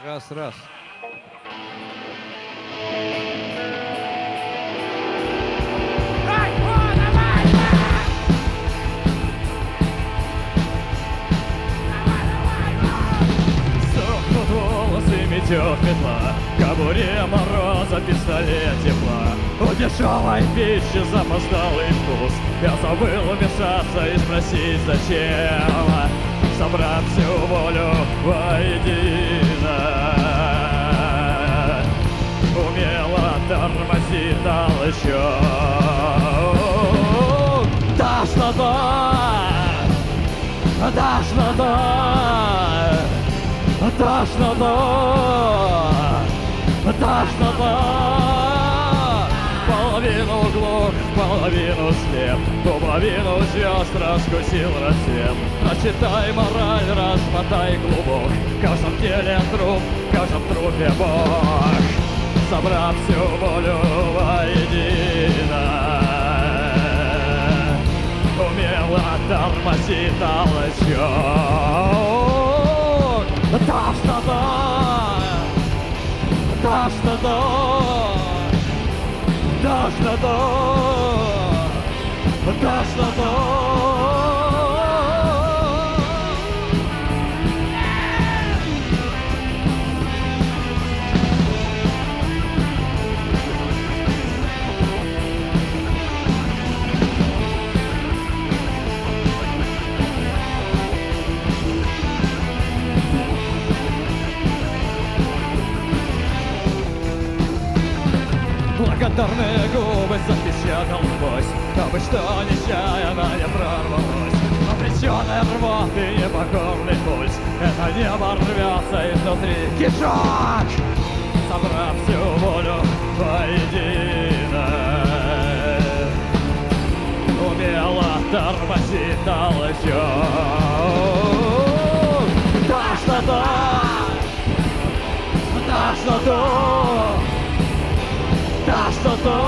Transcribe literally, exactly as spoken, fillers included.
Раз, раз. Сохнут волосы, метет метла, в кобуре мороза, пистолет тепла. У дешевой пищи запоздалый вкус. Я забыл вмешаться и спросить, зачем, собрав всю волю воедино. Умело тормозит толчок. Тошнота, тошнота, тошнота, тошнота. Половину глух, половину слеп, половину звезд раскусил рассвет. Прочитай мораль, размотай клубок, в каждом теле труп, в каждом трупе Бог. Собрав всю волю воедино, умело тормозит толчок. Тошнота, тошнота, тошнота, тошнота. Благодарные губы запечатал гвоздь, дабы что нечаянно не прорвалось. Обреченная рвоты и непокорный пульс, это небо рвется изнутри кишок. Собрав всю волю воедино, умело тормозит толчок. Тошнота, тошнота, тошнота,